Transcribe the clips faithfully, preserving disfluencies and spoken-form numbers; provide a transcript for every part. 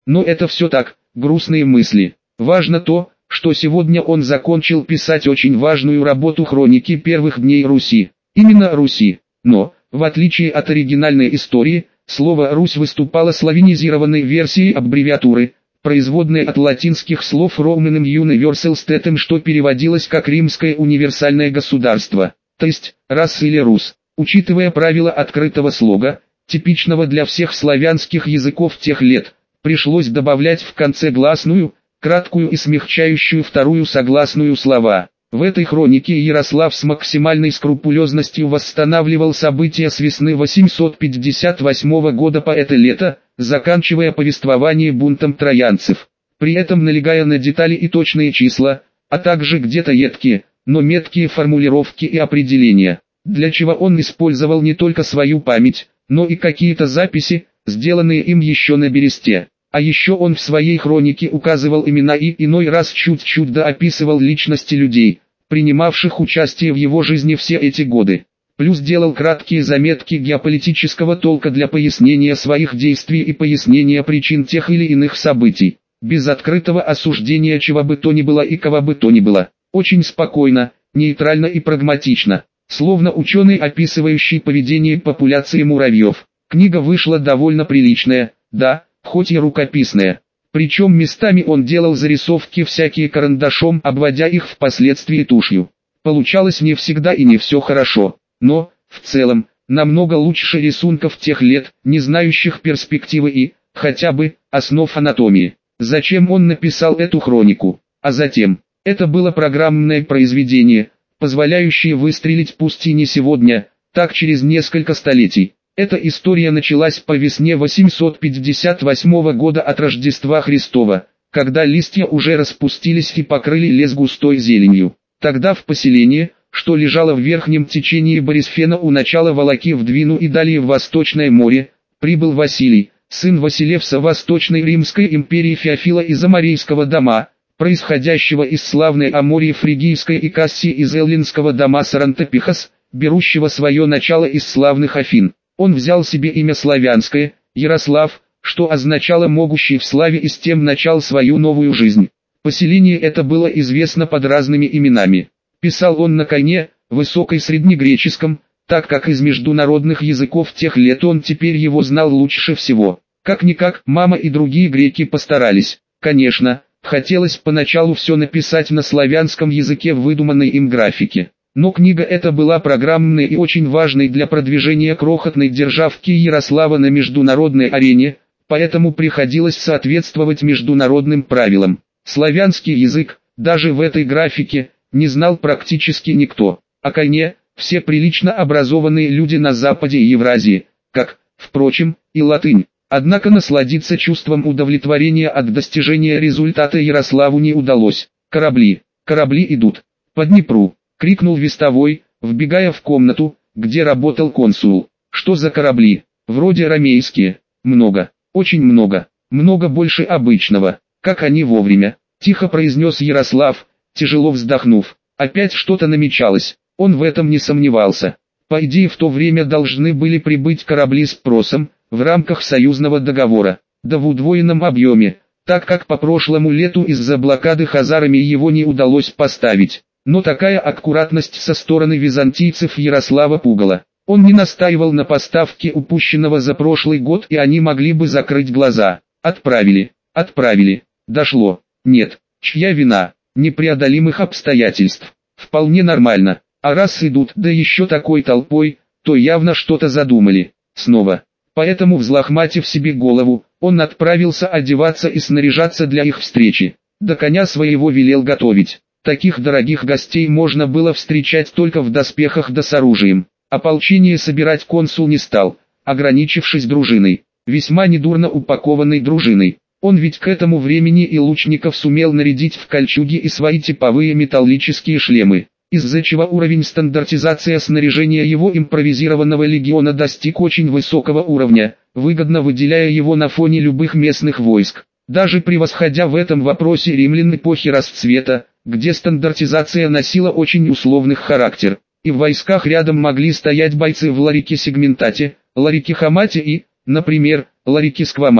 Но это все так, грустные мысли. Важно то, что сегодня он закончил писать очень важную работу хроники первых дней Руси. Именно Руси. Но, в отличие от оригинальной истории, слово «Русь» выступало славянизированной версией аббревиатуры, производной от латинских слов Romanum Universalstatum, что переводилось как «Римское универсальное государство», то есть «Рас» или «Рус». Учитывая правила открытого слога, типичного для всех славянских языков тех лет, пришлось добавлять в конце гласную, краткую и смягчающую вторую согласную слова. В этой хронике Ярослав с максимальной скрупулезностью восстанавливал события с весны восемьсот пятьдесят восьмого года по это лето, заканчивая повествование бунтом троянцев, при этом налегая на детали и точные числа, а также где-то едкие, но меткие формулировки и определения, для чего он использовал не только свою память, но и какие-то записи, сделанные им еще на бересте. А еще он в своей хронике указывал имена и иной раз чуть-чуть доописывал личности людей, принимавших участие в его жизни все эти годы. Плюс делал краткие заметки геополитического толка для пояснения своих действий и пояснения причин тех или иных событий, без открытого осуждения чего бы то ни было и кого бы то ни было. Очень спокойно, нейтрально и прагматично, словно ученый, описывающий поведение популяции муравьев. Книга вышла довольно приличная, да, хоть и рукописная. Причем местами он делал зарисовки всякие карандашом, обводя их впоследствии тушью. Получалось не всегда и не все хорошо, но, в целом, намного лучше рисунков тех лет, не знающих перспективы и, хотя бы, основ анатомии. Зачем он написал эту хронику? А затем, это было программное произведение, позволяющее выстрелить пусть и не сегодня, так через несколько столетий. Эта история началась по весне восемьсот пятьдесят восьмого года от Рождества Христова, когда листья уже распустились и покрыли лес густой зеленью. Тогда в поселение, что лежало в верхнем течении Борисфена у начала Волоки в Двину и далее в Восточное море, прибыл Василий, сын Василевса Восточной Римской империи Феофила из Аморейского дома, происходящего из славной Амории Фригийской и Кассии из эллинского дома Сарантопихос, берущего свое начало из славных Афин. Он взял себе имя славянское, Ярослав, что означало «могущий в славе», и с тем начал свою новую жизнь. Поселение это было известно под разными именами. Писал он на коне, высокой среднегреческом, так как из международных языков тех лет он теперь его знал лучше всего. Как-никак, мама и другие греки постарались. Конечно, хотелось поначалу все написать на славянском языке в выдуманной им графике. Но книга эта была программной и очень важной для продвижения крохотной державки Ярослава на международной арене, поэтому приходилось соответствовать международным правилам. Славянский язык, даже в этой графике, не знал практически никто. О коне, все прилично образованные люди на западе и Евразии, как, впрочем, и латынь. Однако насладиться чувством удовлетворения от достижения результата Ярославу не удалось. Корабли, корабли идут по Днепру. — крикнул вестовой, вбегая в комнату, где работал консул. «Что за корабли? Вроде ромейские. Много, очень много, много больше обычного. Как они вовремя!» — тихо произнес Ярослав, тяжело вздохнув. Опять что-то намечалось, он в этом не сомневался. По идее в то время должны были прибыть корабли с спросом, в рамках союзного договора, да в удвоенном объеме, так как по прошлому лету из-за блокады хазарами его не удалось поставить. Но такая аккуратность со стороны византийцев Ярослава пугала. Он не настаивал на поставке упущенного за прошлый год, и они могли бы закрыть глаза. Отправили, отправили, дошло. Нет, чья вина? Непреодолимых обстоятельств. Вполне нормально. А раз идут, да еще такой толпой, то явно что-то задумали. Снова. Поэтому, взлохматив себе голову, он отправился одеваться и снаряжаться для их встречи. До коня своего велел готовить. Таких дорогих гостей можно было встречать только в доспехах да с оружием. Ополчение собирать консул не стал, ограничившись дружиной, весьма недурно упакованной дружиной. Он ведь к этому времени и лучников сумел нарядить в кольчуги и свои типовые металлические шлемы, из-за чего уровень стандартизации снаряжения его импровизированного легиона достиг очень высокого уровня, выгодно выделяя его на фоне любых местных войск, даже превосходя в этом вопросе римлян эпохи расцвета, где стандартизация носила очень условный характер, и в войсках рядом могли стоять бойцы в ларике-сегментате, ларике-хамате и, например, ларике-сквамате.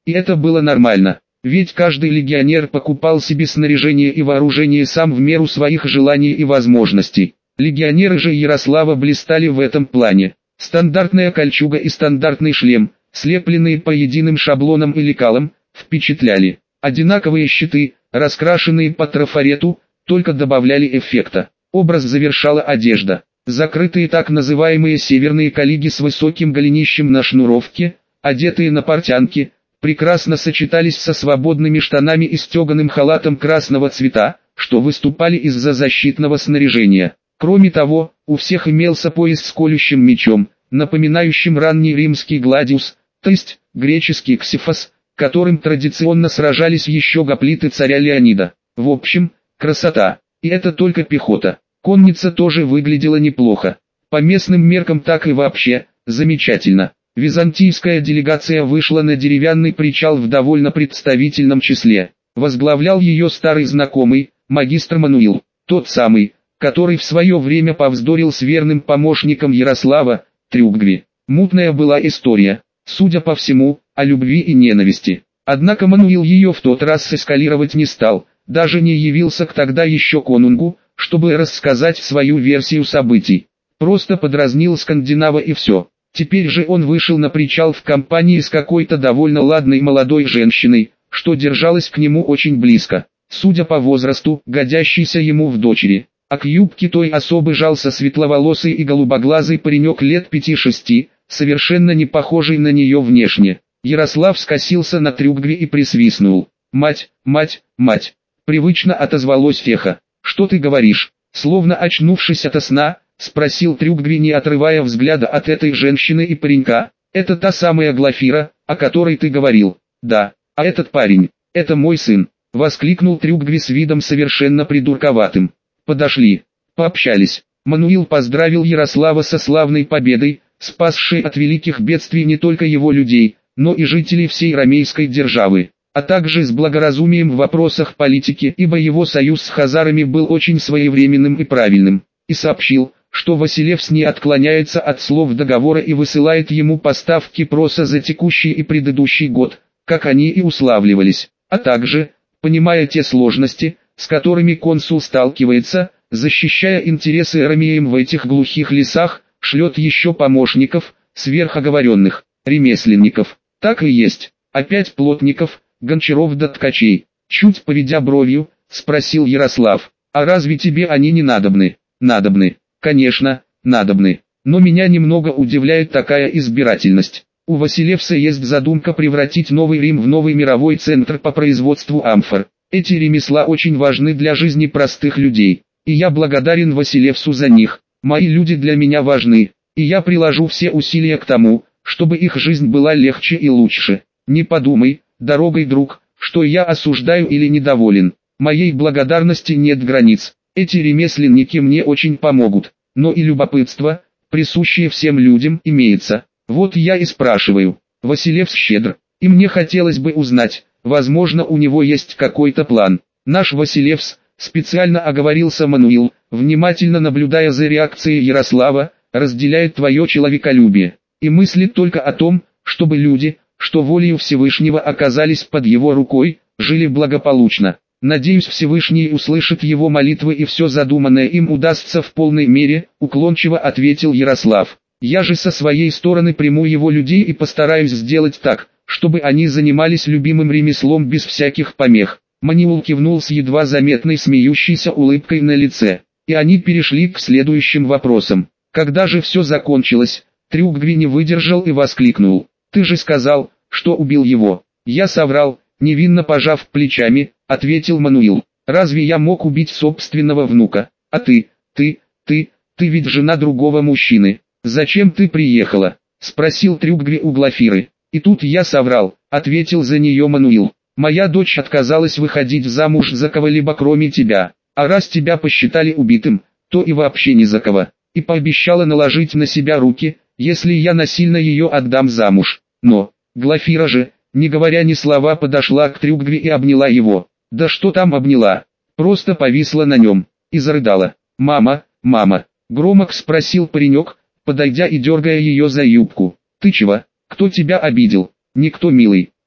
И это было нормально. Ведь каждый легионер покупал себе снаряжение и вооружение сам в меру своих желаний и возможностей. Легионеры же Ярослава блистали в этом плане. Стандартная кольчуга и стандартный шлем, слепленные по единым шаблонам и лекалам, впечатляли. Одинаковые щиты, раскрашенные по трафарету, только добавляли эффекта. Образ завершала одежда. Закрытые так называемые северные коллиги с высоким голенищем на шнуровке, одетые на портянки, прекрасно сочетались со свободными штанами и стеганым халатом красного цвета, что выступали из-за защитного снаряжения. Кроме того, у всех имелся пояс с колющим мечом, напоминающим ранний римский гладиус, то есть греческий ксифос, которым традиционно сражались еще гоплиты царя Леонида. В общем, красота. И это только пехота. Конница тоже выглядела неплохо. По местным меркам так и вообще, замечательно. Византийская делегация вышла на деревянный причал в довольно представительном числе. Возглавлял ее старый знакомый, магистр Мануил, тот самый, который в свое время повздорил с верным помощником Ярослава, Трюггви. Мутная была история, судя по всему, о любви и ненависти. Однако Мануил ее в тот раз эскалировать не стал, даже не явился к тогда еще конунгу, чтобы рассказать свою версию событий. Просто подразнил скандинава и все. Теперь же он вышел на причал в компании с какой-то довольно ладной молодой женщиной, что держалась к нему очень близко, судя по возрасту, годящейся ему в дочери. А к юбке той особы жался светловолосый и голубоглазый паренек лет пяти-шести, совершенно не похожий на нее внешне. Ярослав скосился на Трюггви и присвистнул. «Мать, мать, мать!» Привычно отозвалось Феха. «Что ты говоришь?» Словно очнувшись ото сна, спросил Трюггви, не отрывая взгляда от этой женщины и паренька. «Это та самая Глафира, о которой ты говорил?» «Да, а этот парень, это мой сын», воскликнул Трюггви с видом совершенно придурковатым. Подошли, пообщались. Мануил поздравил Ярослава со славной победой, спасшей от великих бедствий не только его людей, но и жителей всей ромейской державы, а также с благоразумием в вопросах политики, ибо его союз с хазарами был очень своевременным и правильным, и сообщил, что Василевс не отклоняется от слов договора и высылает ему поставки проса за текущий и предыдущий год, как они и уславливались, а также, понимая те сложности, с которыми консул сталкивается, защищая интересы ромеям в этих глухих лесах, шлет еще помощников, сверхоговоренных, ремесленников. Так и есть, опять плотников, гончаров да ткачей. Чуть поведя бровью, спросил Ярослав, а разве тебе они не надобны? Надобны. Конечно, надобны, но меня немного удивляет такая избирательность. У Василевса есть задумка превратить Новый Рим в новый мировой центр по производству амфор. Эти ремесла очень важны для жизни простых людей, и я благодарен Василевсу за них. Мои люди для меня важны, и я приложу все усилия к тому, чтобы их жизнь была легче и лучше. Не подумай, дорогой друг, что я осуждаю или недоволен. Моей благодарности нет границ. Эти ремесленники мне очень помогут, но и любопытство, присущее всем людям, имеется. Вот я и спрашиваю. Василевс щедр, и мне хотелось бы узнать, возможно, у него есть какой-то план. Наш Василевс, специально оговорился Мануил, внимательно наблюдая за реакцией Ярослава, разделяет твое человеколюбие, и мыслит только о том, чтобы люди, что волею Всевышнего оказались под его рукой, жили благополучно. Надеюсь, Всевышний услышит его молитвы и все задуманное им удастся в полной мере, уклончиво ответил Ярослав. Я же со своей стороны приму его людей и постараюсь сделать так, чтобы они занимались любимым ремеслом без всяких помех. Мануил кивнул с едва заметной смеющейся улыбкой на лице, и они перешли к следующим вопросам. Когда же все закончилось, Трюггви не выдержал и воскликнул. «Ты же сказал, что убил его». «Я соврал», невинно пожав плечами, ответил Мануил. «Разве я мог убить собственного внука? А ты, ты, ты, ты ведь жена другого мужчины. Зачем ты приехала?» Спросил Трюггви у Глафиры. «И тут я соврал», ответил за нее Мануил. «Моя дочь отказалась выходить замуж за кого-либо кроме тебя, а раз тебя посчитали убитым, то и вообще ни за кого. И пообещала наложить на себя руки, если я насильно ее отдам замуж. Но, Глафира же, не говоря ни слова, подошла к Трюггви и обняла его. Да что там обняла? Просто повисла на нем и зарыдала. «Мама, мама!» Громко спросил паренек, подойдя и дергая ее за юбку. «Ты чего? Кто тебя обидел?» «Никто, милый.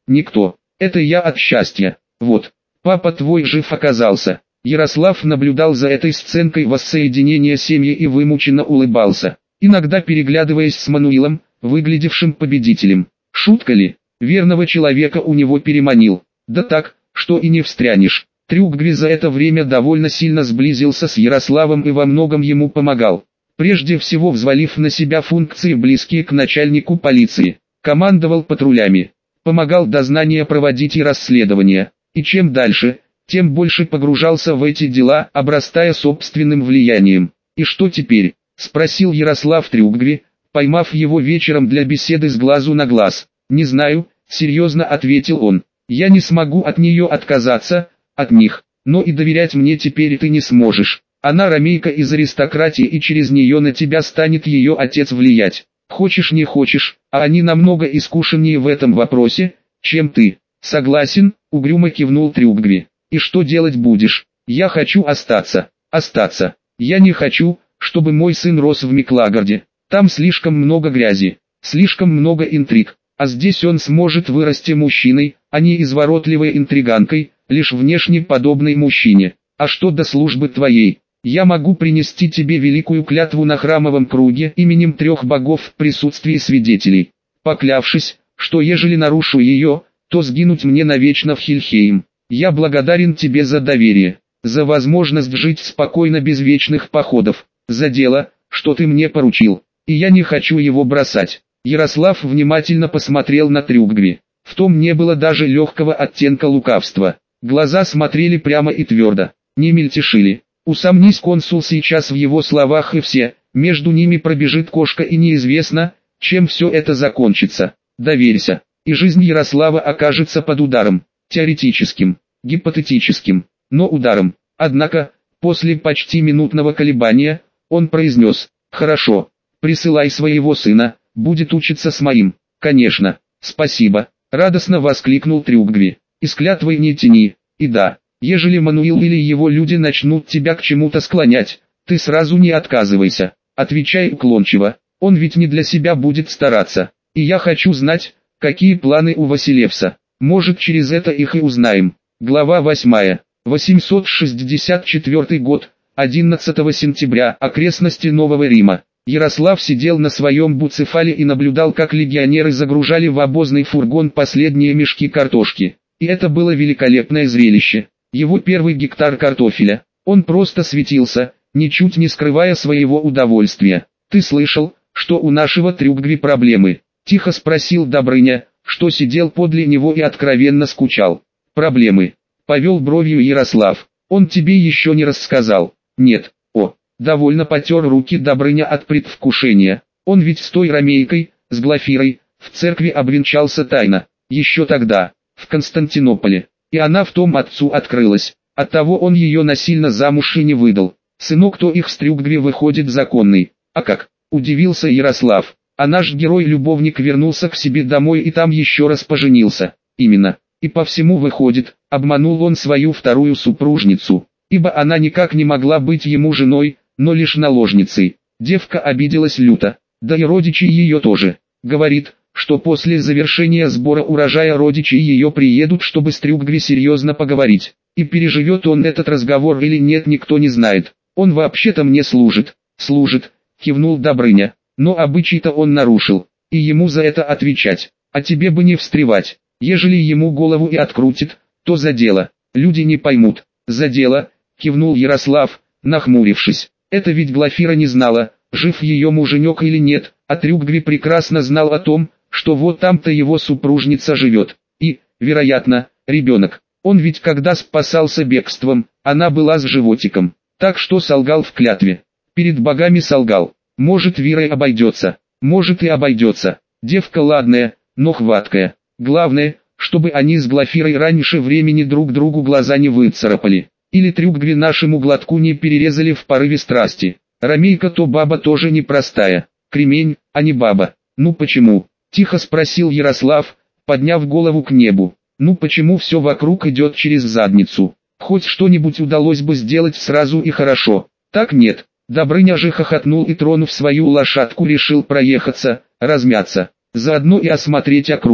Никто. Это я от счастья. Вот, папа твой жив оказался. Ярослав наблюдал за этой сценкой воссоединения семьи и вымученно улыбался, иногда переглядываясь с Мануилом, выглядевшим победителем. Шутка ли? Верного человека у него переманил. Да так, что и не встрянешь. Трюггви за это время довольно сильно сблизился с Ярославом и во многом ему помогал. Прежде всего взвалив на себя функции, близкие к начальнику полиции. Командовал патрулями, помогал дознания проводить и расследования. И чем дальше, тем больше погружался в эти дела, обрастая собственным влиянием. «И что теперь?» – спросил Ярослав Трюггви, поймав его вечером для беседы с глазу на глаз. «Не знаю», – серьезно ответил он. «Я не смогу от нее отказаться, от них, но и доверять мне теперь ты не сможешь. Она ромейка из аристократии, и через нее на тебя станет ее отец влиять. Хочешь не хочешь, а они намного искушеннее в этом вопросе, чем ты». «Согласен», — угрюмо кивнул Трюггви. «И что делать будешь?» «Я хочу остаться». «Остаться. Я не хочу, чтобы мой сын рос в Миклагарде. Там слишком много грязи, слишком много интриг, а здесь он сможет вырасти мужчиной, а не изворотливой интриганкой, лишь внешне подобной мужчине. А что до службы твоей? Я могу принести тебе великую клятву на храмовом круге именем трех богов в присутствии свидетелей, поклявшись, что ежели нарушу ее, то сгинуть мне навечно в Хельхейм. Я благодарен тебе за доверие, за возможность жить спокойно без вечных походов, за дело, что ты мне поручил, и я не хочу его бросать». Ярослав внимательно посмотрел на Трюггви. В том не было даже легкого оттенка лукавства. Глаза смотрели прямо и твердо, не мельтешили. Усомнись консул сейчас в его словах, и все, между ними пробежит кошка, и неизвестно, чем все это закончится. Доверься, и жизнь Ярослава окажется под ударом, теоретическим, гипотетическим, но ударом. Однако, после почти минутного колебания, он произнес: «Хорошо, присылай своего сына, будет учиться с моим». «Конечно, спасибо», — радостно воскликнул Трюггви. «И с клятвой не тяни, и да, ежели Мануил или его люди начнут тебя к чему-то склонять, ты сразу не отказывайся, отвечай уклончиво, он ведь не для себя будет стараться, и я хочу знать, какие планы у Василевса, может через это их и узнаем». Глава восьмая. восемьсот шестьдесят четвёртый год, одиннадцатого сентября, окрестности Нового Рима. Ярослав сидел на своем буцефале и наблюдал, как легионеры загружали в обозный фургон последние мешки картошки. И это было великолепное зрелище. Его первый гектар картофеля. Он просто светился, ничуть не скрывая своего удовольствия. «Ты слышал, что у нашего Трюггви проблемы?» — тихо спросил Добрыня, что сидел подле него и откровенно скучал. «Проблемы?» — повел бровью Ярослав. «Он тебе еще не рассказал?» «Нет». «О». Довольно потер руки Добрыня от предвкушения. Он ведь с той ромейкой, с Глафирой, в церкви обвенчался тайно, еще тогда, в Константинополе. И она в том отцу открылась. Оттого он ее насильно замуж и не выдал. Сынок то их с Трюггви выходит законный. А как? Удивился Ярослав. А наш герой-любовник вернулся к себе домой и там еще раз поженился. Именно. И по всему выходит, обманул он свою вторую супружницу. Ибо она никак не могла быть ему женой, но лишь наложницей. Девка обиделась люто, да и родичи ее тоже. Говорит, что после завершения сбора урожая родичи ее приедут, чтобы с Трюггви серьезно поговорить. И переживет он этот разговор или нет, никто не знает. Он вообще-то мне служит. Служит, кивнул Добрыня, но обычай-то он нарушил, и ему за это отвечать. А тебе бы не встревать. Ежели ему голову и открутит, то за дело. Люди не поймут. За дело, кивнул Ярослав, нахмурившись. Это ведь Глафира не знала, жив ее муженек или нет, а Трюггви прекрасно знал о том, что вот там-то его супружница живет. И, вероятно, ребенок. Он ведь когда спасался бегством, она была с животиком. Так что солгал в клятве. Перед богами солгал. Может, Вирой обойдется, может и обойдется. Девка ладная, но хваткая. Главное, чтобы они с Глафирой раньше времени друг другу глаза не выцарапали. Или Трюггви нашему глотку не перерезали в порыве страсти. Ромейка то баба тоже непростая. Кремень, а не баба. Ну почему? Тихо спросил Ярослав, подняв голову к небу. Ну почему все вокруг идет через задницу? Хоть что-нибудь удалось бы сделать сразу и хорошо. Так нет. Добрыня же хохотнул и, тронув свою лошадку, решил проехаться, размяться. Заодно и осмотреть округу.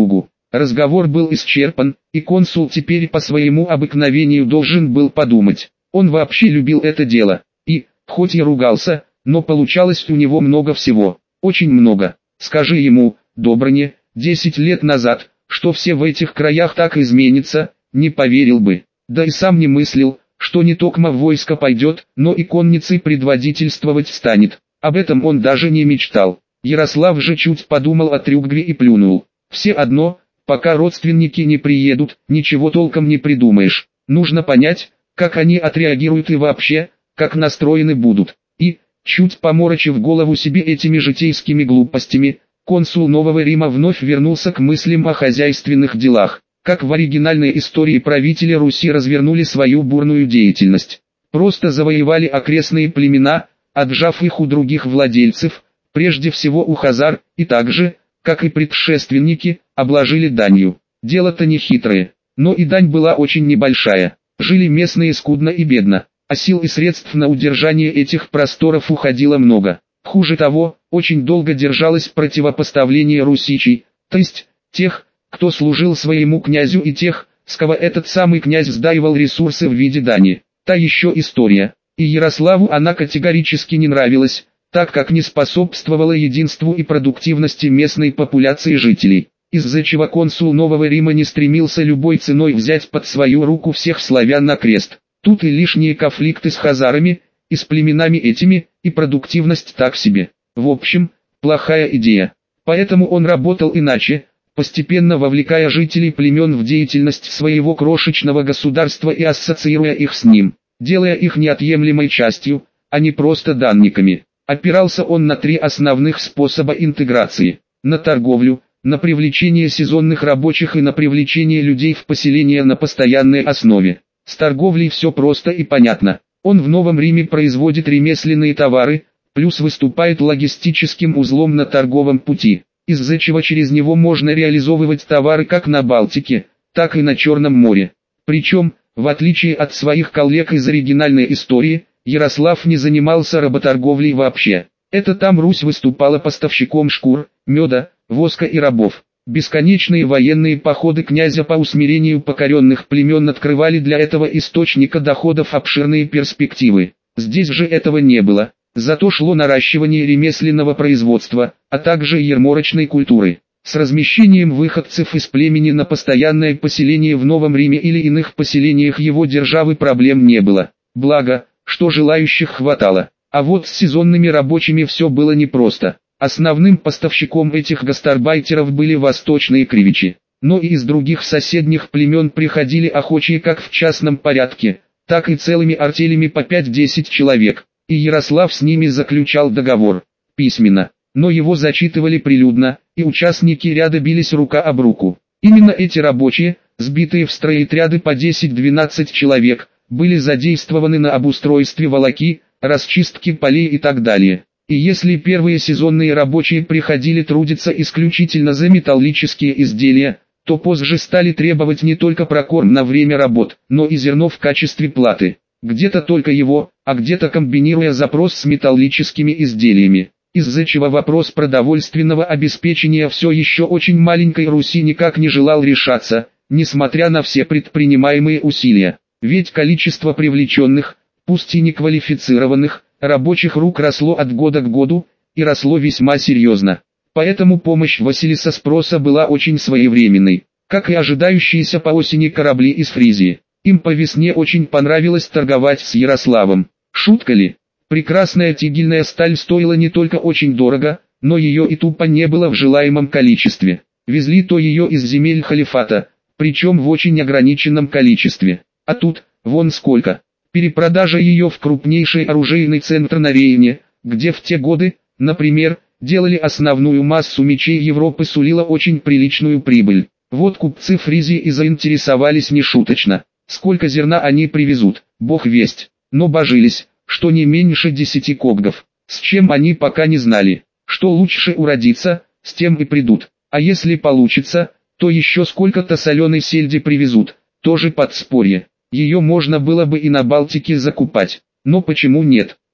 Разговор был исчерпан, и консул теперь по своему обыкновению должен был подумать. Он вообще любил это дело, и, хоть и ругался, но получалось у него много всего, очень много. Скажи ему, Добрыня, десять лет назад, что все в этих краях так изменится, не поверил бы. Да и сам не мыслил, что не токмо в войско пойдет, но и конницей предводительствовать станет. Об этом он даже не мечтал. Ярослав же чуть подумал о Трюгве и плюнул. Все одно, пока родственники не приедут, ничего толком не придумаешь. Нужно понять, как они отреагируют и вообще, как настроены будут. И, чуть поморочив голову себе этими житейскими глупостями, консул Нового Рима вновь вернулся к мыслям о хозяйственных делах. Как в оригинальной истории правители Руси развернули свою бурную деятельность. Просто завоевали окрестные племена, отжав их у других владельцев, прежде всего у хазар, и также, как и предшественники, обложили данью. Дело-то не хитрое, но и дань была очень небольшая. Жили местные скудно и бедно, а сил и средств на удержание этих просторов уходило много. Хуже того, очень долго держалось противопоставление русичей, то есть тех, кто служил своему князю, и тех, с кого этот самый князь сдаивал ресурсы в виде дани. Та еще история. И Ярославу она категорически не нравилась, так как не способствовала единству и продуктивности местной популяции жителей, из-за чего консул Нового Рима не стремился любой ценой взять под свою руку всех славян на крест. Тут и лишние конфликты с хазарами, и с племенами этими, и продуктивность так себе. В общем, плохая идея. Поэтому он работал иначе, постепенно вовлекая жителей племен в деятельность своего крошечного государства и ассоциируя их с ним, делая их неотъемлемой частью, а не просто данниками. Опирался он на три основных способа интеграции: на торговлю, на привлечение сезонных рабочих и на привлечение людей в поселения на постоянной основе. С торговлей все просто и понятно. Он в Новом Риме производит ремесленные товары, плюс выступает логистическим узлом на торговом пути, из-за чего через него можно реализовывать товары как на Балтике, так и на Черном море. Причем, в отличие от своих коллег из оригинальной истории, Ярослав не занимался работорговлей вообще. Это там Русь выступала поставщиком шкур, меда, воска и рабов. Бесконечные военные походы князя по усмирению покоренных племен открывали для этого источника доходов обширные перспективы. Здесь же этого не было. Зато шло наращивание ремесленного производства, а также ярмарочной культуры. С размещением выходцев из племени на постоянное поселение в Новом Риме или иных поселениях его державы проблем не было. Благо, что желающих хватало. А вот с сезонными рабочими все было непросто. Основным поставщиком этих гастарбайтеров были восточные кривичи. Но и из других соседних племен приходили охочие как в частном порядке, так и целыми артелями по пять-десять человек. И Ярослав с ними заключал договор, письменно, но его зачитывали прилюдно, и участники ряда бились рука об руку. Именно эти рабочие, сбитые в стройотряды по десять-двенадцать человек, были задействованы на обустройстве волоки, расчистке полей и так далее. И если первые сезонные рабочие приходили трудиться исключительно за металлические изделия, то позже стали требовать не только прокорм на время работ, но и зерно в качестве платы. Где-то только его, а где-то комбинируя запрос с металлическими изделиями, из-за чего вопрос продовольственного обеспечения все еще очень маленькой Руси никак не желал решаться, несмотря на все предпринимаемые усилия. Ведь количество привлеченных, пусть и неквалифицированных, рабочих рук росло от года к году, и росло весьма серьезно. Поэтому помощь Василиса Спроса была очень своевременной, как и ожидающиеся по осени корабли из Фризии. Им по весне очень понравилось торговать с Ярославом. Шутка ли? Прекрасная тигельная сталь стоила не только очень дорого, но ее и тупо не было в желаемом количестве. Везли то ее из земель халифата, причем в очень ограниченном количестве. А тут, вон сколько. Перепродажа ее в крупнейший оружейный центр на Рейне, где в те годы, например, делали основную массу мечей Европы, сулила очень приличную прибыль. Вот купцы Фризии и заинтересовались нешуточно. Сколько зерна они привезут, бог весть, но божились, что не меньше десяти коггов. С чем они пока не знали. Что лучше уродиться, с тем и придут. А если получится, то еще сколько-то соленой сельди привезут, тоже подспорье. Ее можно было бы и на Балтике закупать. Но почему нет?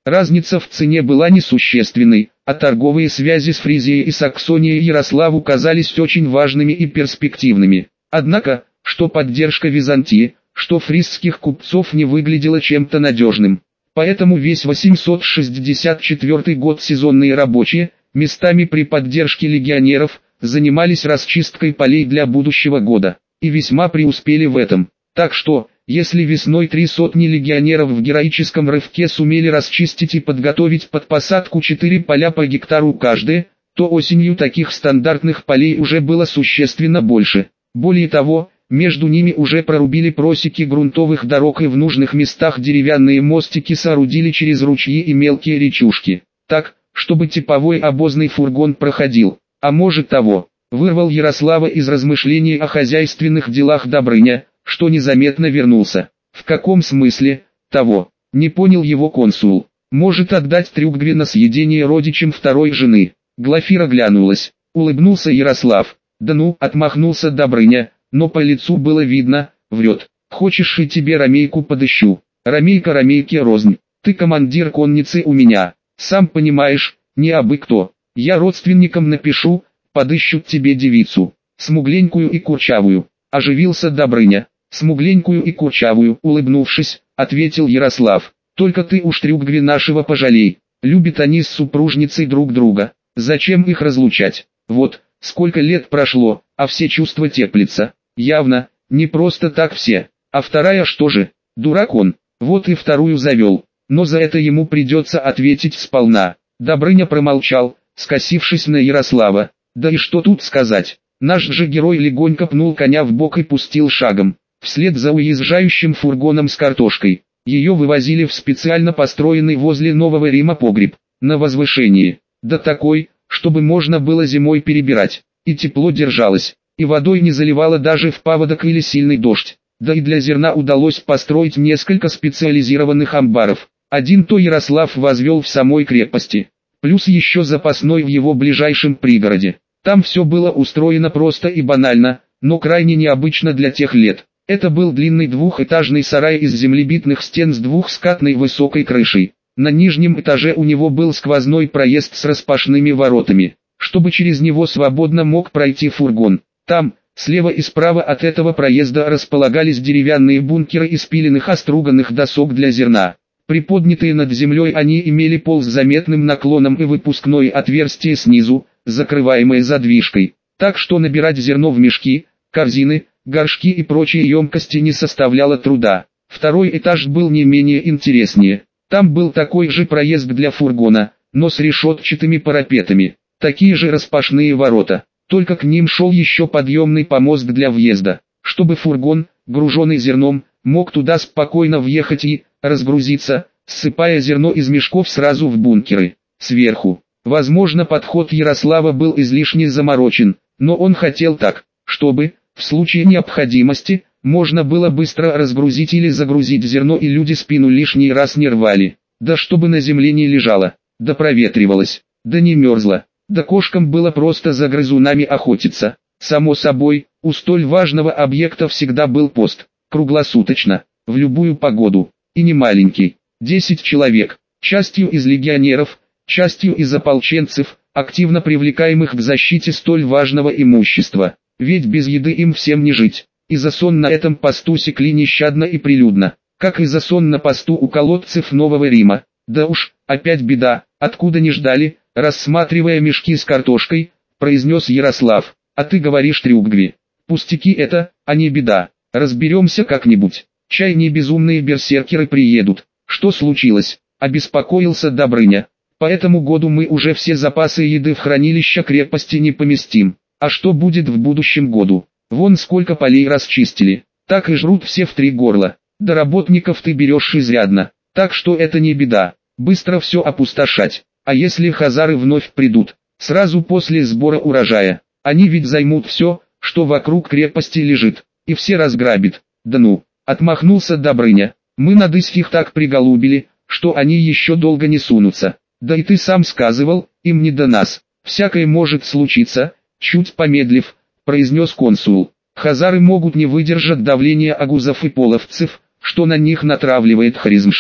Разница в цене была несущественной, а торговые связи с Фризией и Саксонией Ярославу казались очень важными и перспективными. Однако, что поддержка Византии, что фризских купцов не выглядела чем-то надежным. Поэтому весь восемьсот шестьдесят четвёртый год сезонные рабочие, местами при поддержке легионеров, занимались расчисткой полей для будущего года, и весьма преуспели в этом. Так что, если весной три сотни легионеров в героическом рывке сумели расчистить и подготовить под посадку четыре поля по гектару каждое, то осенью таких стандартных полей уже было существенно больше. Более того, между ними уже прорубили просеки грунтовых дорог и в нужных местах деревянные мостики соорудили через ручьи и мелкие речушки, так, чтобы типовой обозный фургон проходил. А может того, вырвал Ярослава из размышлений о хозяйственных делах Добрыня, что незаметно вернулся. В каком смысле, того, не понял его консул. Может отдать Трюгве на съедение родичам второй жены. Глафира глянулась, улыбнулся Ярослав. Да ну, отмахнулся Добрыня, но по лицу было видно, врет. Хочешь и тебе ромейку подыщу. Ромейка ромейке рознь. Ты командир конницы у меня. Сам понимаешь, не абы кто. Я родственникам напишу, подыщут тебе девицу. Смугленькую и курчавую. Оживился Добрыня. Смугленькую и курчавую, улыбнувшись, ответил Ярослав. Только ты уж Трюгве нашего пожалей. Любят они с супружницей друг друга. Зачем их разлучать? Вот, сколько лет прошло, а все чувства теплятся. Явно, не просто так все. А вторая что же? Дурак он. Вот и вторую завел. Но за это ему придется ответить сполна. Добрыня промолчал, скосившись на Ярослава. Да и что тут сказать? Наш же герой легонько пнул коня в бок и пустил шагом, вслед за уезжающим фургоном с картошкой. Ее вывозили в специально построенный возле Нового Рима погреб, на возвышении. Да такой, чтобы можно было зимой перебирать, и тепло держалось, и водой не заливало даже в паводок или сильный дождь. Да и для зерна удалось построить несколько специализированных амбаров. Один то Ярослав возвел в самой крепости, плюс еще запасной в его ближайшем пригороде. Там все было устроено просто и банально, но крайне необычно для тех лет. Это был длинный двухэтажный сарай из землебитных стен с двухскатной высокой крышей. На нижнем этаже у него был сквозной проезд с распашными воротами, чтобы через него свободно мог пройти фургон. Там, слева и справа от этого проезда располагались деревянные бункеры из пиленных оструганных досок для зерна. Приподнятые над землей они имели пол с заметным наклоном и выпускное отверстие снизу, закрываемое задвижкой, так что набирать зерно в мешки, корзины, горшки и прочие емкости не составляло труда. Второй этаж был не менее интереснее. Там был такой же проезд для фургона, но с решетчатыми парапетами, такие же распашные ворота, только к ним шел еще подъемный помост для въезда, чтобы фургон, груженный зерном, мог туда спокойно въехать и разгрузиться, ссыпая зерно из мешков сразу в бункеры. Сверху, возможно, подход Ярослава был излишне заморочен, но он хотел так, чтобы, в случае необходимости, можно было быстро разгрузить или загрузить зерно и люди спину лишний раз не рвали, да чтобы на земле не лежало, да проветривалось, да не мерзло, да кошкам было просто за грызунами охотиться. Само собой, у столь важного объекта всегда был пост, круглосуточно, в любую погоду, и не маленький, десять человек, частью из легионеров, частью из ополченцев, активно привлекаемых к защите столь важного имущества, ведь без еды им всем не жить. И за сон на этом посту секли нещадно и прилюдно, как и за сон на посту у колодцев Нового Рима. Да уж, опять беда, откуда не ждали, рассматривая мешки с картошкой, произнес Ярослав. А ты говоришь Трюгве. Пустяки это, а не беда, разберемся как-нибудь. Чай не безумные берсеркеры приедут. Что случилось? Обеспокоился Добрыня. По этому году мы уже все запасы еды в хранилища крепости не поместим. А что будет в будущем году? Вон сколько полей расчистили, так и жрут все в три горла. Да работников ты берешь изрядно, так что это не беда, быстро все опустошать. А если хазары вновь придут, сразу после сбора урожая, они ведь займут все, что вокруг крепости лежит, и все разграбят. Да ну, отмахнулся Добрыня, мы надысь их так приголубили, что они еще долго не сунутся. Да и ты сам сказывал, им не до нас, всякое может случиться, чуть помедлив, произнес консул. Хазары могут не выдержать давления агузов и половцев, что на них натравливает Хорезмшах.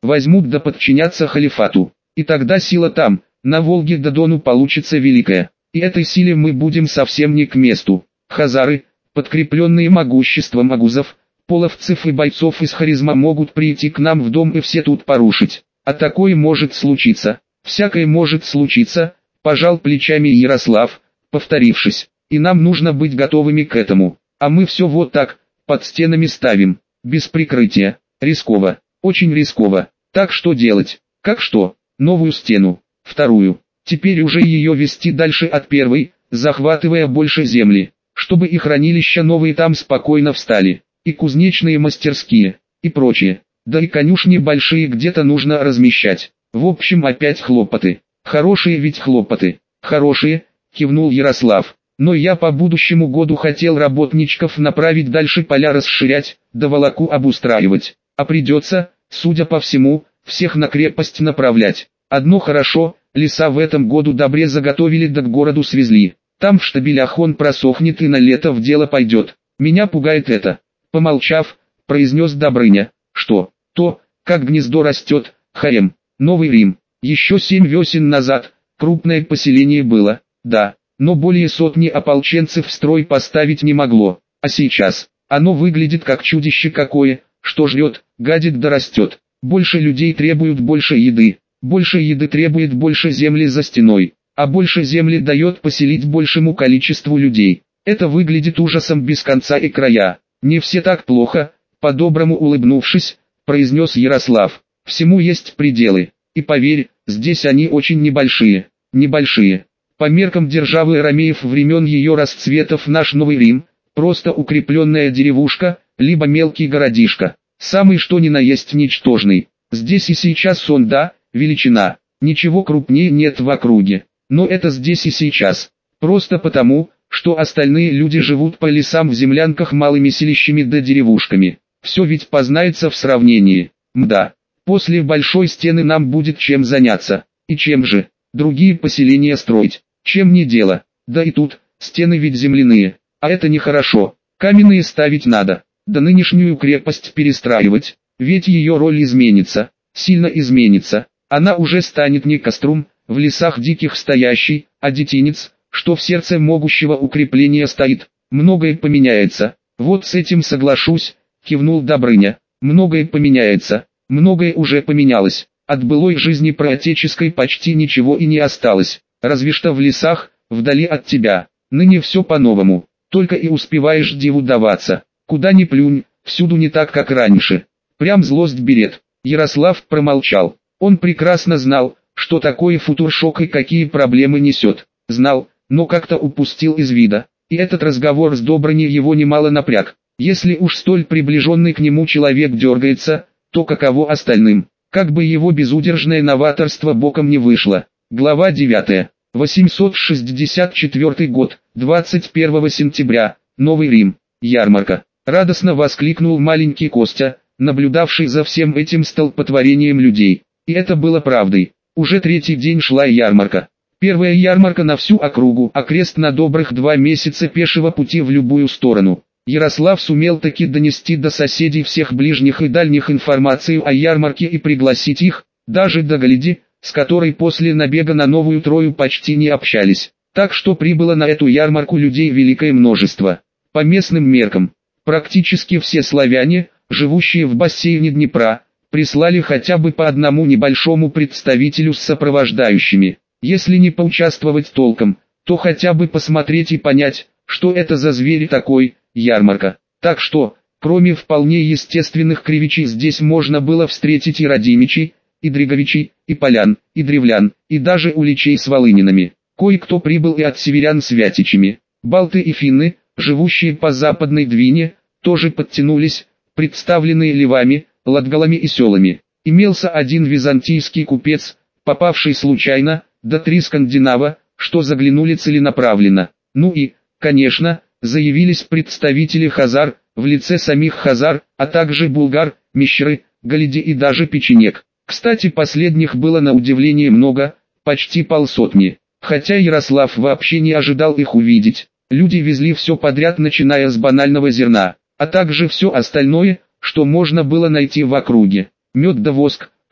возьмут да подчинятся халифату. И тогда сила там, на Волге до Дону получится великая. И этой силе мы будем совсем не к месту. Хазары, подкрепленные могуществом агузов, половцев и бойцов из Хорезма могут прийти к нам в дом и все тут порушить. А такое может случиться. Всякое может случиться, пожал плечами Ярослав, повторившись. И нам нужно быть готовыми к этому. А мы все вот так, под стенами ставим, без прикрытия. Рисково, очень рисково. Так что делать? Как что? Новую стену, вторую. Теперь уже ее вести дальше от первой, захватывая больше земли, чтобы и хранилища новые там спокойно встали, и кузнечные мастерские, и прочее. Да и конюшни большие где-то нужно размещать. В общем опять хлопоты. Хорошие ведь хлопоты. Хорошие, кивнул Ярослав. Но я по будущему году хотел работничков направить дальше поля расширять, да волоку обустраивать. А придется, судя по всему, всех на крепость направлять. Одно хорошо, леса в этом году добре заготовили да к городу свезли. Там в штабелях он просохнет и на лето в дело пойдет. Меня пугает это. Помолчав, произнес Добрыня. Что? То, как гнездо растет, Харем, Новый Рим. Еще семь весен назад, крупное поселение было, да, но более сотни ополченцев в строй поставить не могло. А сейчас, оно выглядит как чудище какое, что жрет, гадит да растет. Больше людей требуют больше еды, больше еды требует больше земли за стеной, а больше земли дает поселить большему количеству людей. Это выглядит ужасом без конца и края. Не все так плохо, по-доброму улыбнувшись, произнес Ярослав. Всему есть пределы, и поверь, здесь они очень небольшие, небольшие. По меркам державы ромеев времен ее расцветов наш Новый Рим, просто укрепленная деревушка, либо мелкий городишко, самый что ни на есть ничтожный. Здесь и сейчас он, да, величина, ничего крупнее нет в округе, но это здесь и сейчас, просто потому, что остальные люди живут по лесам в землянках малыми селищами да деревушками. Все ведь познается в сравнении. Мда, после большой стены нам будет чем заняться. И чем же? Другие поселения строить. Чем не дело? Да и тут, стены ведь земляные. А это нехорошо. Каменные ставить надо. Да нынешнюю крепость перестраивать. Ведь ее роль изменится. Сильно изменится. Она уже станет не кострум, в лесах диких стоящий, а детинец, что в сердце могущего укрепления стоит. Многое поменяется. Вот с этим соглашусь, кивнул Добрыня. Многое поменяется. Многое уже поменялось. От былой жизни праотеческой почти ничего и не осталось. Разве что в лесах, вдали от тебя. Ныне все по-новому. Только и успеваешь диву даваться. Куда ни плюнь, всюду не так, как раньше. Прям злость берет. Ярослав промолчал. Он прекрасно знал, что такое футуршок и какие проблемы несет. Знал, но как-то упустил из вида. И этот разговор с Добрыней его немало напряг. Если уж столь приближенный к нему человек дергается, то каково остальным? Как бы его безудержное новаторство боком не вышло. Глава девятая. восемьсот шестьдесят четвёртый год, двадцать первого сентября, Новый Рим, ярмарка. Радостно воскликнул маленький Костя, наблюдавший за всем этим столпотворением людей. И это было правдой. Уже третий день шла ярмарка. Первая ярмарка на всю округу, а крест на добрых два месяца пешего пути в любую сторону. Ярослав сумел таки донести до соседей всех ближних и дальних информацию о ярмарке и пригласить их, даже до Галиди, с которой после набега на Новую Трою почти не общались. Так что прибыло на эту ярмарку людей великое множество. По местным меркам, практически все славяне, живущие в бассейне Днепра, прислали хотя бы по одному небольшому представителю с сопровождающими. Если не поучаствовать толком, то хотя бы посмотреть и понять, что это за зверь такой, ярмарка. Так что, кроме вполне естественных кривичей, здесь можно было встретить и родимичей, и дреговичей, и полян, и древлян, и даже уличей с волынинами. Кое-кто прибыл и от северян с вятичами. Балты и финны, живущие по западной Двине, тоже подтянулись, представленные левами, латгалами и селами. Имелся один византийский купец, попавший случайно, да три скандинава, что заглянули целенаправленно. Ну и, конечно, заявились представители хазар, в лице самих хазар, а также булгар, мещеры, галиди и даже печенек. Кстати, последних было на удивление много, почти полсотни. Хотя Ярослав вообще не ожидал их увидеть. Люди везли все подряд, начиная с банального зерна, а также все остальное, что можно было найти в округе. Мед да воск,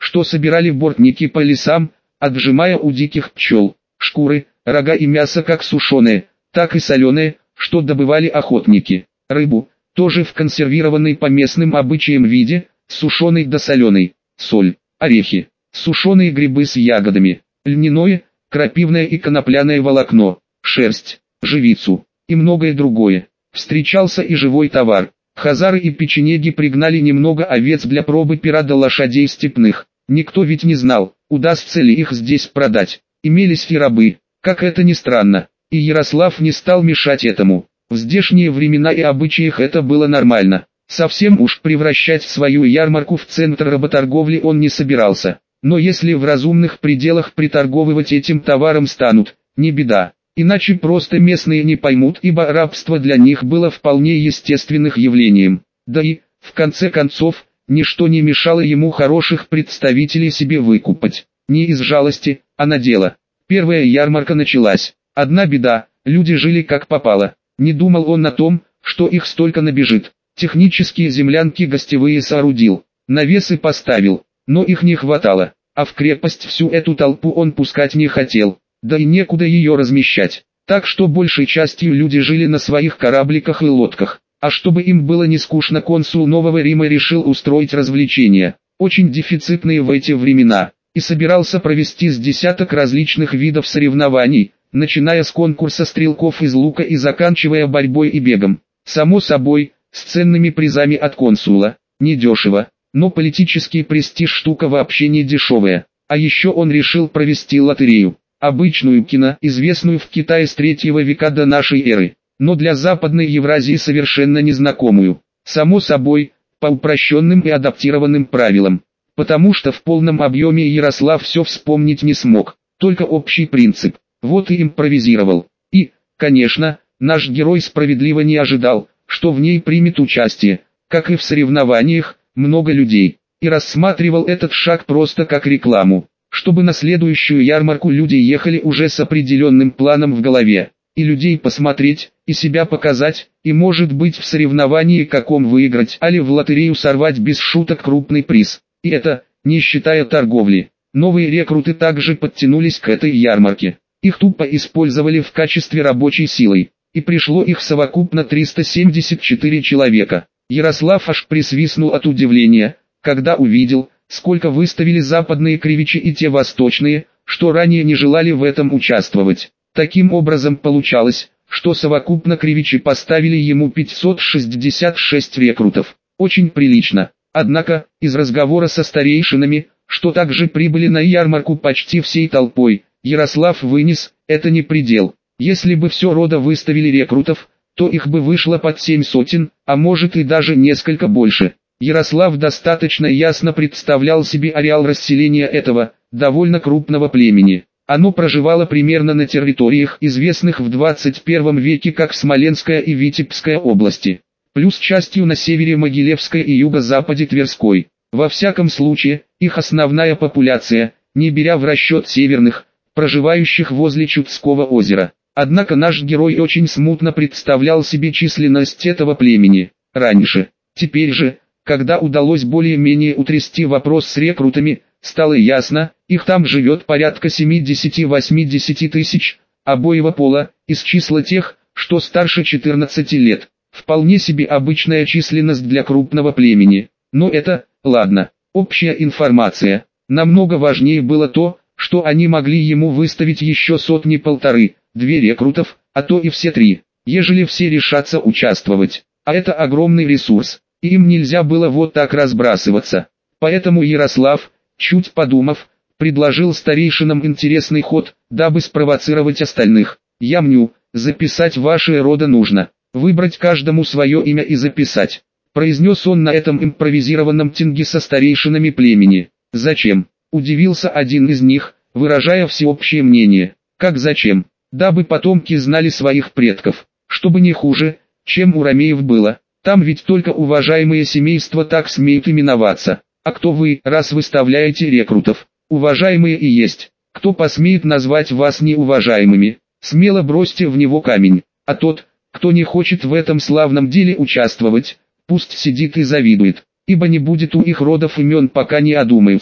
что собирали бортники по лесам, отжимая у диких пчел, шкуры, рога и мясо как сушеные, так и соленые, что добывали охотники, рыбу, тоже в консервированной по местным обычаям виде, сушеной до соленой, соль, орехи, сушеные грибы с ягодами, льняное, крапивное и конопляное волокно, шерсть, живицу и многое другое. Встречался и живой товар. Хазары и печенеги пригнали немного овец для пробы пера до лошадей степных. Никто ведь не знал, удастся ли их здесь продать. Имелись и рабы, как это ни странно, и Ярослав не стал мешать этому. В здешние времена и обычаях это было нормально. Совсем уж превращать свою ярмарку в центр работорговли он не собирался. Но если в разумных пределах приторговывать этим товаром станут, не беда. Иначе просто местные не поймут, ибо рабство для них было вполне естественным явлением. Да и, в конце концов, ничто не мешало ему хороших представителей себе выкупать. Не из жалости, а на дело. Первая ярмарка началась. Одна беда, люди жили как попало. Не думал он о том, что их столько набежит. Технические землянки гостевые соорудил, навесы поставил, но их не хватало, а в крепость всю эту толпу он пускать не хотел. Да и некуда ее размещать. Так что большей частью люди жили на своих корабликах и лодках. А чтобы им было не скучно, консул Нового Рима решил устроить развлечения, очень дефицитные в эти времена, и собирался провести с десяток различных видов соревнований, начиная с конкурса стрелков из лука и заканчивая борьбой и бегом. Само собой, с ценными призами от консула, недешево, но политический престиж штука вообще не дешевая. А еще он решил провести лотерею. Обычную кино, известную в Китае с третьего века до нашей эры, но для Западной Евразии совершенно незнакомую. Само собой, по упрощенным и адаптированным правилам, потому что в полном объеме Ярослав все вспомнить не смог, только общий принцип, вот и импровизировал. И, конечно, наш герой справедливо не ожидал, что в ней примет участие, как и в соревнованиях, много людей, и рассматривал этот шаг просто как рекламу. Чтобы на следующую ярмарку люди ехали уже с определенным планом в голове, и людей посмотреть, и себя показать, и может быть в соревновании каком выиграть, али в лотерею сорвать без шуток крупный приз. И это, не считая торговли. Новые рекруты также подтянулись к этой ярмарке. Их тупо использовали в качестве рабочей силы, и пришло их совокупно триста семьдесят четыре человека. Ярослав аж присвистнул от удивления, когда увидел, сколько выставили западные кривичи и те восточные, что ранее не желали в этом участвовать. Таким образом получалось, что совокупно кривичи поставили ему пятьсот шестьдесят шесть рекрутов. Очень прилично. Однако, из разговора со старейшинами, что также прибыли на ярмарку почти всей толпой, Ярослав вынес, это не предел. Если бы все рода выставили рекрутов, то их бы вышло под семь сотен, а может и даже несколько больше. Ярослав достаточно ясно представлял себе ареал расселения этого, довольно крупного племени. Оно проживало примерно на территориях, известных в двадцать первом веке как Смоленская и Витебская области, плюс частью на севере Могилевской и юго-западе Тверской. Во всяком случае, их основная популяция, не беря в расчет северных, проживающих возле Чудского озера. Однако наш герой очень смутно представлял себе численность этого племени раньше. Теперь же, когда удалось более-менее утрясти вопрос с рекрутами, стало ясно, их там живет порядка семьдесят-восемьдесят тысяч, обоего пола, из числа тех, что старше четырнадцати лет. Вполне себе обычная численность для крупного племени. Но это, ладно, общая информация. Намного важнее было то, что они могли ему выставить еще сотни-полторы, две рекрутов, а то и все три, ежели все решатся участвовать. А это огромный ресурс, и им нельзя было вот так разбрасываться. Поэтому Ярослав, чуть подумав, предложил старейшинам интересный ход, дабы спровоцировать остальных. «Ямню, записать ваше рода нужно, выбрать каждому свое имя и записать», произнес он на этом импровизированном тинге со старейшинами племени. «Зачем?» – удивился один из них, выражая всеобщее мнение. «Как зачем? Дабы потомки знали своих предков, чтобы не хуже, чем у ромеев было. Там ведь только уважаемые семейства так смеют именоваться. А кто вы, раз выставляете рекрутов? Уважаемые и есть. Кто посмеет назвать вас неуважаемыми? Смело бросьте в него камень. А тот, кто не хочет в этом славном деле участвовать, пусть сидит и завидует, ибо не будет у их родов имен, пока не одумаются».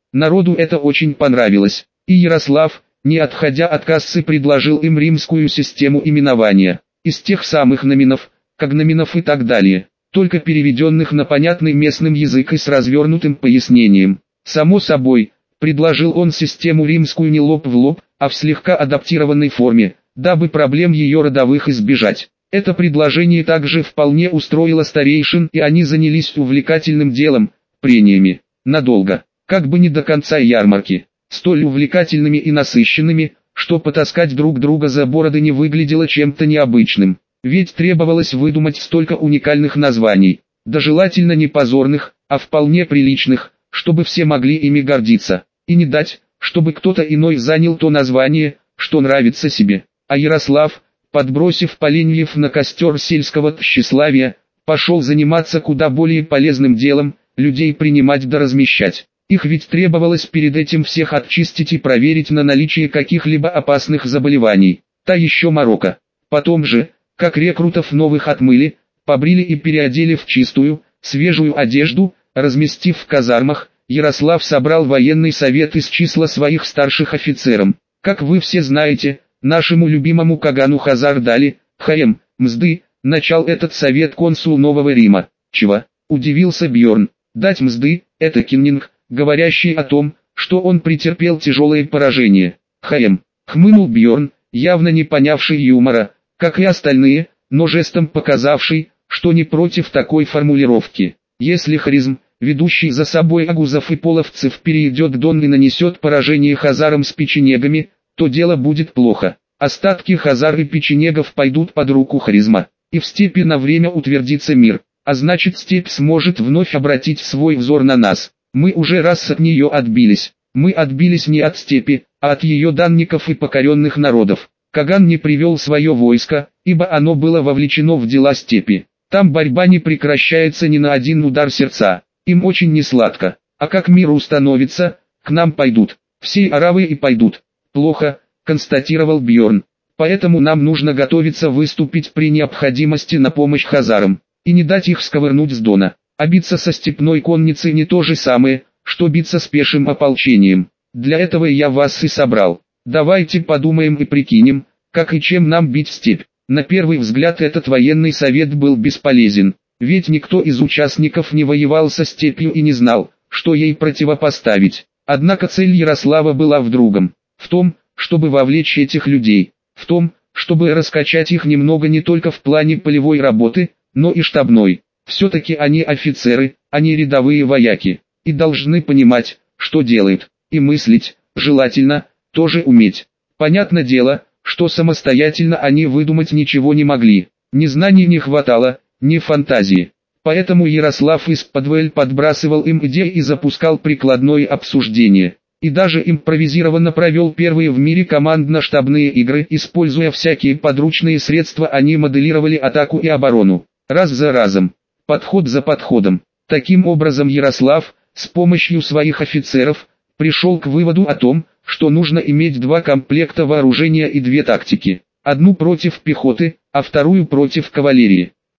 Народу это очень понравилось, и Ярослав, не отходя от кассы, предложил им римскую систему именования, из тех самых номинов, когноменов и так далее, только переведенных на понятный местным язык и с развернутым пояснением. Само собой, предложил он систему римскую не лоб в лоб, а в слегка адаптированной форме, дабы проблем ее родовых избежать. Это предложение также вполне устроило старейшин, и они занялись увлекательным делом – прениями. Надолго, как бы не до конца ярмарки, столь увлекательными и насыщенными, что потаскать друг друга за бороды не выглядело чем-то необычным. Ведь требовалось выдумать столько уникальных названий, да желательно не позорных, а вполне приличных, чтобы все могли ими гордиться, и не дать, чтобы кто-то иной занял то название, что нравится себе. А Ярослав, подбросив поленьев на костер сельского тщеславия, пошел заниматься куда более полезным делом, людей принимать да размещать. Их ведь требовалось перед этим всех очистить и проверить на наличие каких-либо опасных заболеваний. Та еще морока. Потом же, как рекрутов новых отмыли, побрили и переодели в чистую, свежую одежду, разместив в казармах, Ярослав собрал военный совет из числа своих старших офицеров. Как вы все знаете, нашему любимому Кагану Хазар дали, Хаем, мзды, начал этот совет консул Нового Рима. Чего? Удивился Бьорн. Дать мзды, это киннинг, говорящий о том, что он претерпел тяжелое поражение. Хаем, хмыкнул Бьорн, явно не понявший юмора, как и остальные, но жестом показавший, что не против такой формулировки. Если харизм, ведущий за собой агузов и половцев, перейдет к Дон и нанесет поражение хазарам с печенегами, то дело будет плохо. Остатки хазар и печенегов пойдут под руку харизма, и в степи на время утвердится мир, а значит степь сможет вновь обратить свой взор на нас. Мы уже раз от нее отбились, мы отбились не от степи, а от ее данников и покоренных народов. Каган не привел свое войско, ибо оно было вовлечено в дела степи. Там борьба не прекращается ни на один удар сердца, им очень несладко, а как мир установится, к нам пойдут, всей аравы и пойдут. Плохо, констатировал Бьорн, поэтому нам нужно готовиться выступить при необходимости на помощь хазарам, и не дать их сковырнуть с Дона. А биться со степной конницей не то же самое, что биться с пешим ополчением. Для этого я вас и собрал. Давайте подумаем и прикинем, как и чем нам бить степь. На первый взгляд этот военный совет был бесполезен, ведь никто из участников не воевал со степью и не знал, что ей противопоставить. Однако цель Ярослава была в другом, в том, чтобы вовлечь этих людей, в том, чтобы раскачать их немного не только в плане полевой работы, но и штабной. Все-таки они офицеры, а не рядовые вояки, и должны понимать, что делают, и мыслить, желательно, тоже уметь. Понятно дело, что самостоятельно они выдумать ничего не могли, ни знаний не хватало, ни фантазии. Поэтому Ярослав исподволь подбрасывал им идеи и запускал прикладное обсуждение, и даже импровизированно провел первые в мире командно-штабные игры, используя всякие подручные средства. Они моделировали атаку и оборону, раз за разом, подход за подходом. Таким образом Ярослав, с помощью своих офицеров, пришел к выводу о том, что нужно иметь два комплекта вооружения и две тактики. Одну против пехоты, а вторую против кавалерии.